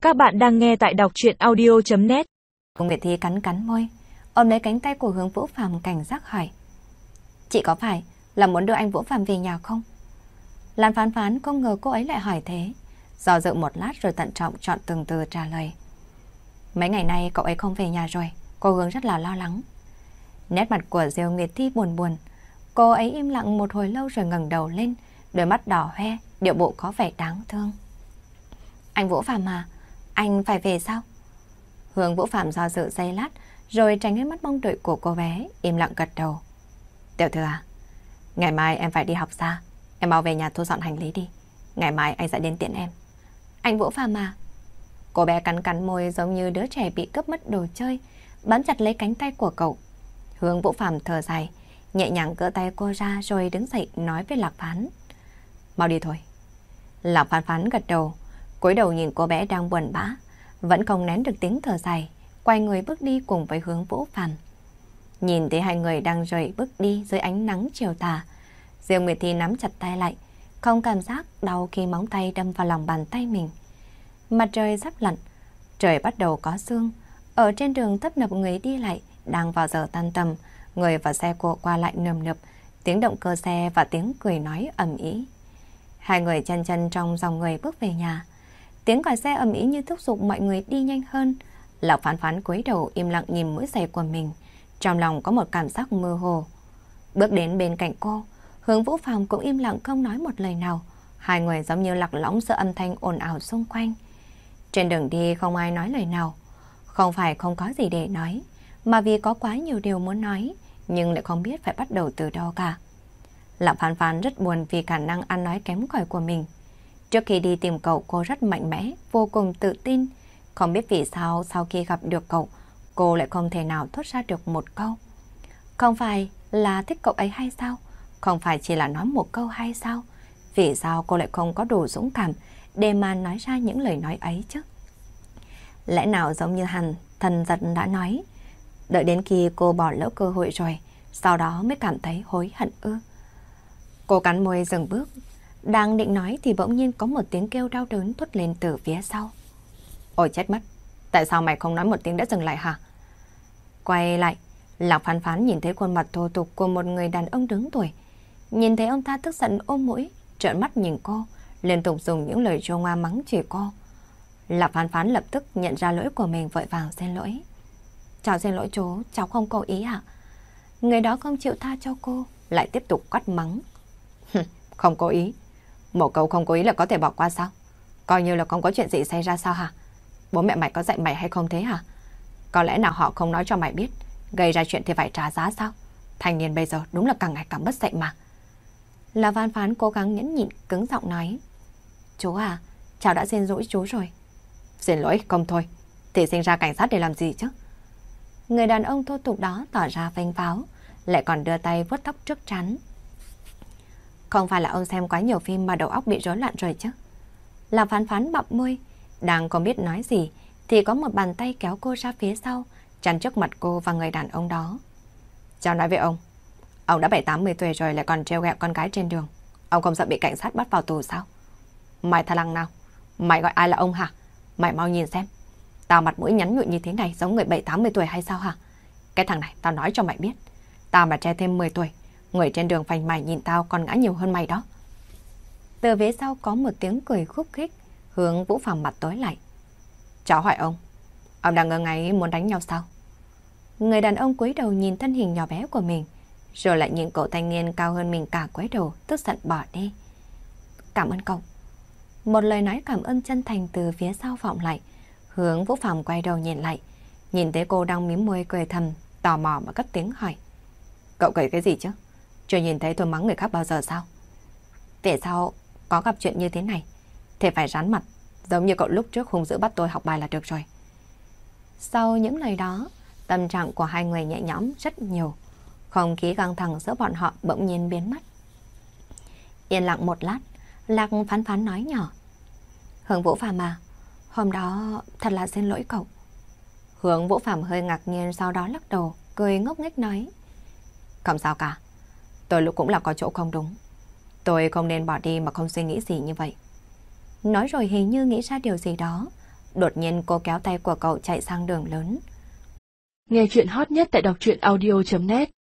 Các bạn đang nghe tại đọc truyện audio.net. Cô Nguyệt Thi cắn cắn môi, ôm lấy cánh tay của Hướng Vũ Phàm cảnh giác hỏi. Chị có phải là muốn đưa anh Vũ Phàm về nhà không? Lan Phán Phán không ngờ cô ấy lại hỏi thế. Do dự một lát rồi thận trọng chọn từng từ trả lời. Mấy ngày nay cậu ấy không về nhà rồi, cô Hướng rất là lo lắng. Nét mặt của Diêu Nguyệt Thi buồn buồn. Cô ấy im lặng một hồi lâu rồi ngẩng đầu lên, đôi mắt đỏ hoe, điệu bộ có vẻ đáng thương. Anh Vũ Phàm à, anh phải về sao? Hướng Vũ Phàm do dự giây lát, rồi tránh ánh mắt mong đợi của cô bé, im lặng gật đầu. Tiểu thư à, ngày mai em phải đi học xa, em mau về nhà thu dọn hành lý đi. Ngày mai anh sẽ đến tiễn em. Anh Vũ Phàm à? Cô bé cắn cắn môi giống như đứa trẻ bị cướp mất đồ chơi, bám chặt lấy cánh tay của cậu. Hướng Vũ Phàm thở dài, nhẹ nhàng gỡ tay cô ra rồi đứng dậy nói với Lạc Phán. Mau đi thôi. Lạc Phán Phán gật đầu, cúi đầu nhìn cô bé đang buồn bã, vẫn không nén được tiếng thở dài, quay người bước đi cùng với Hướng Vũ Phàm. Nhìn thấy hai người đang rời bước đi dưới ánh nắng chiều tà, Diêu Nguyệt Thi nắm chặt tay lại, không cảm giác đau khi móng tay đâm vào lòng bàn tay mình. Mặt trời sắp lặn, trời bắt đầu có sương, ở trên đường tấp nập người đi lại, đang vào giờ tan tầm, người và xe cộ qua lại nườm nượp, tiếng động cơ xe và tiếng cười nói ầm ĩ. Hai người chân chân trong dòng người bước về nhà. Tiếng còi xe ầm ĩ như thúc giục mọi người đi nhanh hơn. Lạc Phán Phán cúi đầu im lặng nhìn mũi giày của mình, trong lòng có một cảm giác mơ hồ. Bước đến bên cạnh cô, Hướng Vũ Phàm cũng im lặng không nói một lời nào. Hai người giống như lạc lõng giữa âm thanh ồn ào xung quanh. Trên đường đi không ai nói lời nào. Không phải không có gì để nói, mà vì có quá nhiều điều muốn nói, nhưng lại không biết phải bắt đầu từ đâu cả. Lạc Phán Phán rất buồn vì khả năng ăn nói kém cỏi của mình. Trước khi đi tìm cậu, cô rất mạnh mẽ, vô cùng tự tin. Không biết vì sao sau khi gặp được cậu, cô lại không thể nào thốt ra được một câu. Không phải là thích cậu ấy hay sao? Không phải chỉ là nói một câu hay sao? Vì sao cô lại không có đủ dũng cảm để mà nói ra những lời nói ấy chứ? Lẽ nào giống như thần giật đã nói, đợi đến khi cô bỏ lỡ cơ hội rồi, sau đó mới cảm thấy hối hận ư? Cô cắn môi dừng bước, đang định nói thì bỗng nhiên có một tiếng kêu đau đớn thốt lên từ phía sau. Ôi chết mất, tại sao mày không nói một tiếng đã dừng lại hả? Quay lại, Lạc Phán Phán nhìn thấy khuôn mặt thô tục của một người đàn ông đứng tuổi. Nhìn thấy ông ta tức giận ôm mũi, trợn mắt nhìn cô, liên tục dùng những lời chua ngoa mắng chửi cô. Lạc Phán Phán lập tức nhận ra lỗi của mình, vội vàng xin lỗi. Cháu xin lỗi chú, cháu không cố ý ạ. Người đó không chịu tha cho cô, lại tiếp tục quát mắng. Không cố ý? Một câu không cố ý là có thể bỏ qua sao? Coi như là không có chuyện gì xảy ra sao hả? Bố mẹ mày có dạy mày hay không thế hả? Có lẽ nào họ không nói cho mày biết, gây ra chuyện thì phải trả giá sao? Thanh niên bây giờ đúng là càng ngày càng bất dạy mà. Là Phán Phán cố gắng nhẫn nhịn, cứng giọng nói. Chú à, cháu đã xin lỗi chú rồi. Xin lỗi không thôi, thì sinh ra cảnh sát để làm gì chứ? Người đàn ông thô tục đó tỏ ra vênh váo, lại còn đưa tay vuốt tóc trước trán. Không phải là ông xem quá nhiều phim mà đầu óc bị rối loạn rồi chứ? Là Phán Phán bặm môi, đang không biết nói gì thì có một bàn tay kéo cô ra phía sau, chắn trước mặt cô và người đàn ông đó. Cháu nói với ông đã 70-80 tuổi rồi lại còn trêu ghẹo con gái trên đường. Ông không sợ bị cảnh sát bắt vào tù sao? Mày thà lăng nào? Mày gọi ai là ông hả? Mày mau nhìn xem, tao mặt mũi nhắn nhụi như thế này giống người 70-80 tuổi hay sao hả? Cái thằng này tao nói cho mày biết, tao mà trẻ thêm 10 tuổi, người trên đường phanh mày nhìn tao còn ngã nhiều hơn mày đó. Từ phía sau có một tiếng cười khúc khích, Hướng Vũ Phàm mặt tối lại. Cháu hỏi ông đang ngơ ngáy muốn đánh nhau sao? Người đàn ông cúi đầu nhìn thân hình nhỏ bé của mình, rồi lại nhìn cậu thanh niên cao hơn mình cả cúi đầu, tức giận bỏ đi. Cảm ơn cậu. Một lời nói cảm ơn chân thành từ phía sau vọng lại. Hướng Vũ Phàm quay đầu nhìn lại, nhìn thấy cô đang mím môi cười thầm, tò mò mà cất tiếng hỏi. Cậu cười cái gì chứ? Chưa nhìn thấy tôi mắng người khác bao giờ sao? Tại sao có gặp chuyện như thế này thì phải rắn mặt, giống như cậu lúc trước hung dữ bắt tôi học bài là được rồi. Sau những lời đó, tâm trạng của hai người nhẹ nhõm rất nhiều. Không khí căng thẳng giữa bọn họ bỗng nhiên biến mất. Yên lặng một lát, Lạc Phán Phán nói nhỏ. Hướng Vũ Phàm à, hôm đó thật là xin lỗi cậu. Hướng Vũ Phàm hơi ngạc nhiên, sau đó lắc đầu, cười ngốc nghếch nói. Không sao cả, tôi lúc cũng là có chỗ không đúng. Tôi không nên bỏ đi mà không suy nghĩ gì như vậy. Nói rồi hình như nghĩ ra điều gì đó, Đột nhiên cô kéo tay của cậu chạy sang đường lớn. Nghe chuyện hot nhất tại đọc truyện audio.net